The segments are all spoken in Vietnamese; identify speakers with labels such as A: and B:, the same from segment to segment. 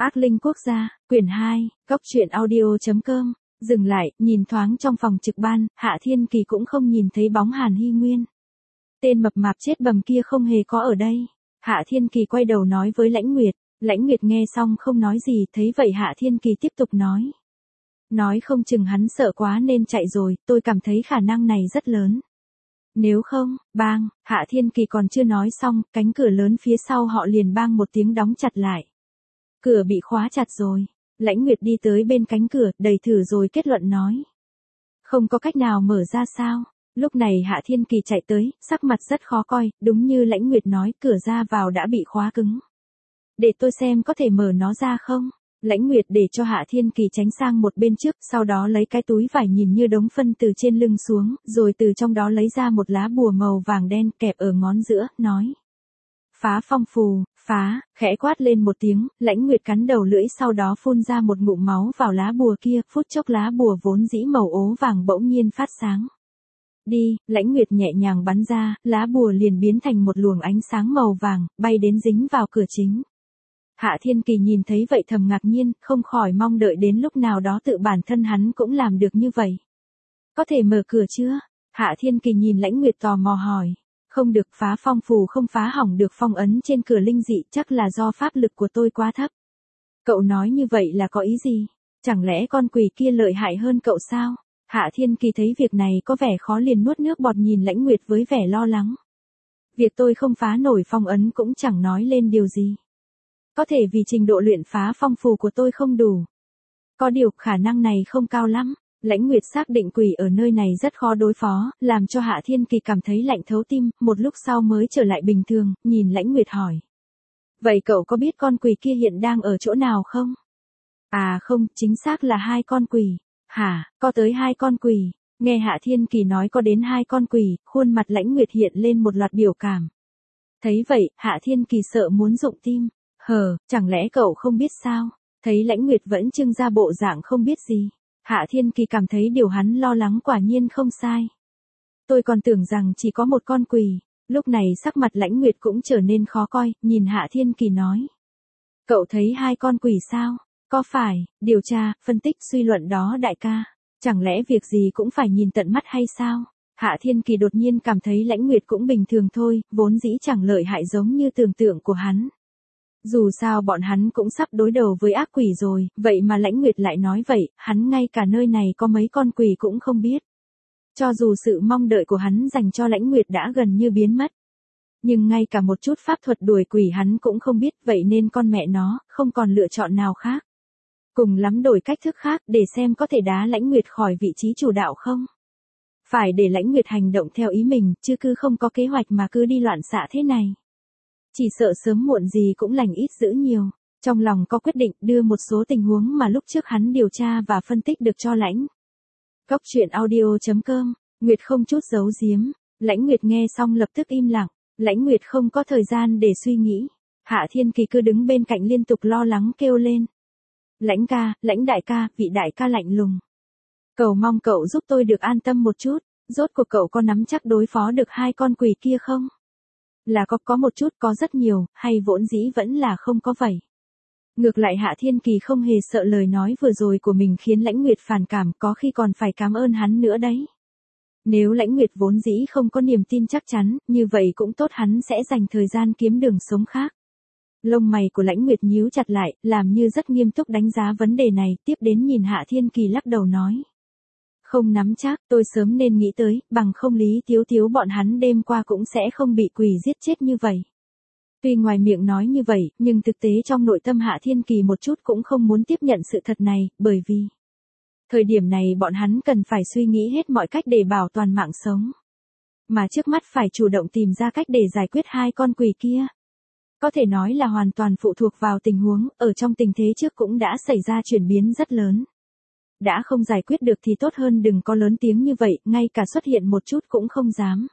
A: Ác linh quốc gia, quyển 2, Cốc truyện audio.com. Dừng lại, nhìn thoáng trong phòng trực ban, Hạ Thiên Kỳ cũng không nhìn thấy bóng Hàn Hy Nguyên. Tên mập mạp chết bầm kia không hề có ở đây. Hạ Thiên Kỳ quay đầu nói với Lãnh Nguyệt. Lãnh Nguyệt nghe xong không nói gì, thấy vậy Hạ Thiên Kỳ tiếp tục nói. Nói không chừng hắn sợ quá nên chạy rồi, tôi cảm thấy khả năng này rất lớn. Nếu không, bang, Hạ Thiên Kỳ còn chưa nói xong, cánh cửa lớn phía sau họ liền bang một tiếng đóng chặt lại. Cửa bị khóa chặt rồi. Lãnh Nguyệt đi tới bên cánh cửa, đẩy thử rồi kết luận nói. Không có cách nào mở ra sao? Lúc này Hạ Thiên Kỳ chạy tới, sắc mặt rất khó coi, đúng như Lãnh Nguyệt nói, cửa ra vào đã bị khóa cứng. Để tôi xem có thể mở nó ra không? Lãnh Nguyệt để cho Hạ Thiên Kỳ tránh sang một bên trước, sau đó lấy cái túi vải nhìn như đống phân từ trên lưng xuống, rồi từ trong đó lấy ra một lá bùa màu vàng đen kẹp ở ngón giữa, nói. Phá phong phù, phá, khẽ quát lên một tiếng, Lãnh Nguyệt cắn đầu lưỡi sau đó phun ra một ngụm máu vào lá bùa kia, phút chốc lá bùa vốn dĩ màu ố vàng bỗng nhiên phát sáng. Đi, Lãnh Nguyệt nhẹ nhàng bắn ra, lá bùa liền biến thành một luồng ánh sáng màu vàng, bay đến dính vào cửa chính. Hạ Thiên Kỳ nhìn thấy vậy thầm ngạc nhiên, không khỏi mong đợi đến lúc nào đó tự bản thân hắn cũng làm được như vậy. Có thể mở cửa chưa? Hạ Thiên Kỳ nhìn Lãnh Nguyệt tò mò hỏi. Không được, phá phong phù không phá hỏng được phong ấn trên cửa linh dị, chắc là do pháp lực của tôi quá thấp. Cậu nói như vậy là có ý gì? Chẳng lẽ con quỷ kia lợi hại hơn cậu sao? Hạ Thiên Kỳ thấy việc này có vẻ khó liền nuốt nước bọt nhìn Lãnh Nguyệt với vẻ lo lắng. Việc tôi không phá nổi phong ấn cũng chẳng nói lên điều gì. Có thể vì trình độ luyện phá phong phù của tôi không đủ. Có điều khả năng này không cao lắm. Lãnh Nguyệt xác định quỷ ở nơi này rất khó đối phó, làm cho Hạ Thiên Kỳ cảm thấy lạnh thấu tim, một lúc sau mới trở lại bình thường, nhìn Lãnh Nguyệt hỏi. Vậy cậu có biết con quỷ kia hiện đang ở chỗ nào không? À không, chính xác là 2 con quỷ. Hả, có tới 2 con quỷ. Nghe Hạ Thiên Kỳ nói có đến 2 con quỷ, khuôn mặt Lãnh Nguyệt hiện lên một loạt biểu cảm. Thấy vậy, Hạ Thiên Kỳ sợ muốn rụng tim. Chẳng lẽ cậu không biết sao? Thấy Lãnh Nguyệt vẫn trưng ra bộ dạng không biết gì. Hạ Thiên Kỳ cảm thấy điều hắn lo lắng quả nhiên không sai. Tôi còn tưởng rằng chỉ có một con quỷ. Lúc này sắc mặt Lãnh Nguyệt cũng trở nên khó coi, nhìn Hạ Thiên Kỳ nói. Cậu thấy 2 con quỷ sao? Có phải, điều tra, phân tích suy luận đó đại ca. Chẳng lẽ việc gì cũng phải nhìn tận mắt hay sao? Hạ Thiên Kỳ đột nhiên cảm thấy Lãnh Nguyệt cũng bình thường thôi, vốn dĩ chẳng lợi hại giống như tưởng tượng của hắn. Dù sao bọn hắn cũng sắp đối đầu với ác quỷ rồi, vậy mà Lãnh Nguyệt lại nói vậy, hắn ngay cả nơi này có mấy con quỷ cũng không biết. Cho dù sự mong đợi của hắn dành cho Lãnh Nguyệt đã gần như biến mất. Nhưng ngay cả một chút pháp thuật đuổi quỷ hắn cũng không biết, vậy nên con mẹ nó, không còn lựa chọn nào khác. Cùng lắm đổi cách thức khác để xem có thể đá Lãnh Nguyệt khỏi vị trí chủ đạo không. Phải để Lãnh Nguyệt hành động theo ý mình, chứ cứ không có kế hoạch mà cứ đi loạn xạ thế này. Chỉ sợ sớm muộn gì cũng lành ít dữ nhiều. Trong lòng có quyết định đưa một số tình huống mà lúc trước hắn điều tra và phân tích được cho Lãnh. Cốc truyện audio.com. Nguyệt không chút giấu giếm. Lãnh Nguyệt nghe xong lập tức im lặng. Lãnh Nguyệt không có thời gian để suy nghĩ. Hạ Thiên Kỳ cứ đứng bên cạnh liên tục lo lắng kêu lên. Lãnh ca, Lãnh đại ca, vị đại ca lạnh lùng. Cầu mong cậu giúp tôi được an tâm một chút. Rốt cuộc cậu có nắm chắc đối phó được 2 con quỷ kia không? Là có một chút, có rất nhiều, hay vốn dĩ vẫn là không có vậy. Ngược lại Hạ Thiên Kỳ không hề sợ lời nói vừa rồi của mình khiến Lãnh Nguyệt phản cảm, có khi còn phải cảm ơn hắn nữa đấy. Nếu Lãnh Nguyệt vốn dĩ không có niềm tin chắc chắn, như vậy cũng tốt, hắn sẽ dành thời gian kiếm đường sống khác. Lông mày của Lãnh Nguyệt nhíu chặt lại, làm như rất nghiêm túc đánh giá vấn đề này, tiếp đến nhìn Hạ Thiên Kỳ lắc đầu nói. Không nắm chắc, tôi sớm nên nghĩ tới, bằng không Lý Tiếu Tiếu bọn hắn đêm qua cũng sẽ không bị quỷ giết chết như vậy. Tuy ngoài miệng nói như vậy, nhưng thực tế trong nội tâm Hạ Thiên Kỳ một chút cũng không muốn tiếp nhận sự thật này, bởi vì thời điểm này bọn hắn cần phải suy nghĩ hết mọi cách để bảo toàn mạng sống. Mà trước mắt phải chủ động tìm ra cách để giải quyết 2 con quỷ kia. Có thể nói là hoàn toàn phụ thuộc vào tình huống, ở trong tình thế trước cũng đã xảy ra chuyển biến rất lớn. Đã không giải quyết được thì tốt hơn đừng có lớn tiếng như vậy, ngay cả xuất hiện một chút cũng không dám.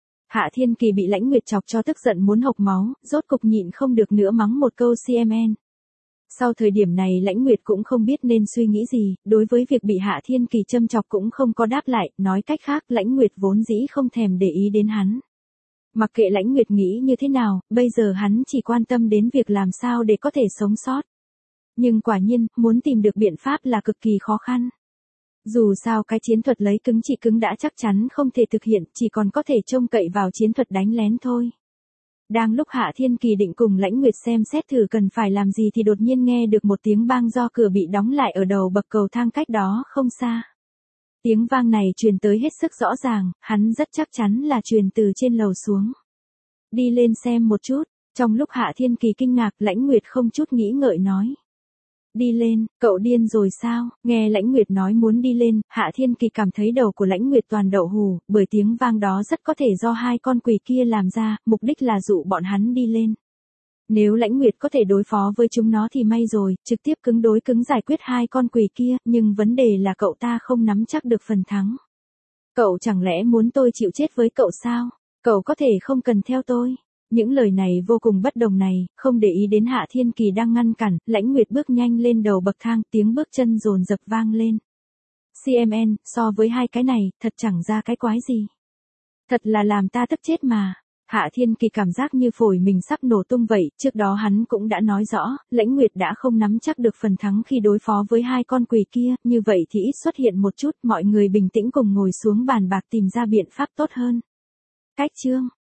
A: Hạ Thiên Kỳ bị Lãnh Nguyệt chọc cho tức giận muốn hộc máu, rốt cục nhịn không được nữa mắng một câu CMN. Sau thời điểm này Lãnh Nguyệt cũng không biết nên suy nghĩ gì, đối với việc bị Hạ Thiên Kỳ châm chọc cũng không có đáp lại, nói cách khác Lãnh Nguyệt vốn dĩ không thèm để ý đến hắn. Mặc kệ Lãnh Nguyệt nghĩ như thế nào, bây giờ hắn chỉ quan tâm đến việc làm sao để có thể sống sót. Nhưng quả nhiên, muốn tìm được biện pháp là cực kỳ khó khăn. Dù sao cái chiến thuật lấy cứng trị cứng đã chắc chắn không thể thực hiện, chỉ còn có thể trông cậy vào chiến thuật đánh lén thôi. Đang lúc Hạ Thiên Kỳ định cùng Lãnh Nguyệt xem xét thử cần phải làm gì thì đột nhiên nghe được một tiếng bang do cửa bị đóng lại ở đầu bậc cầu thang cách đó không xa. Tiếng vang này truyền tới hết sức rõ ràng, hắn rất chắc chắn là truyền từ trên lầu xuống. Đi lên xem một chút, trong lúc Hạ Thiên Kỳ kinh ngạc, Lãnh Nguyệt không chút nghĩ ngợi nói. Đi lên, cậu điên rồi sao? Nghe Lãnh Nguyệt nói muốn đi lên, Hạ Thiên Kỳ cảm thấy đầu của Lãnh Nguyệt toàn đậu hù, bởi tiếng vang đó rất có thể do hai con quỷ kia làm ra, mục đích là dụ bọn hắn đi lên. Nếu Lãnh Nguyệt có thể đối phó với chúng nó thì may rồi, trực tiếp cứng đối cứng giải quyết hai con quỷ kia, nhưng vấn đề là cậu ta không nắm chắc được phần thắng. Cậu chẳng lẽ muốn tôi chịu chết với cậu sao? Cậu có thể không cần theo tôi. Những lời này vô cùng bất đồng này, không để ý đến Hạ Thiên Kỳ đang ngăn cản, Lãnh Nguyệt bước nhanh lên đầu bậc thang, tiếng bước chân dồn dập vang lên. CMN, so với hai cái này, thật chẳng ra cái quái gì. Thật là làm ta tức chết mà. Hạ Thiên Kỳ cảm giác như phổi mình sắp nổ tung vậy, trước đó hắn cũng đã nói rõ, Lãnh Nguyệt đã không nắm chắc được phần thắng khi đối phó với hai con quỷ kia, như vậy thì ít xuất hiện một chút, mọi người bình tĩnh cùng ngồi xuống bàn bạc tìm ra biện pháp tốt hơn. Cách chương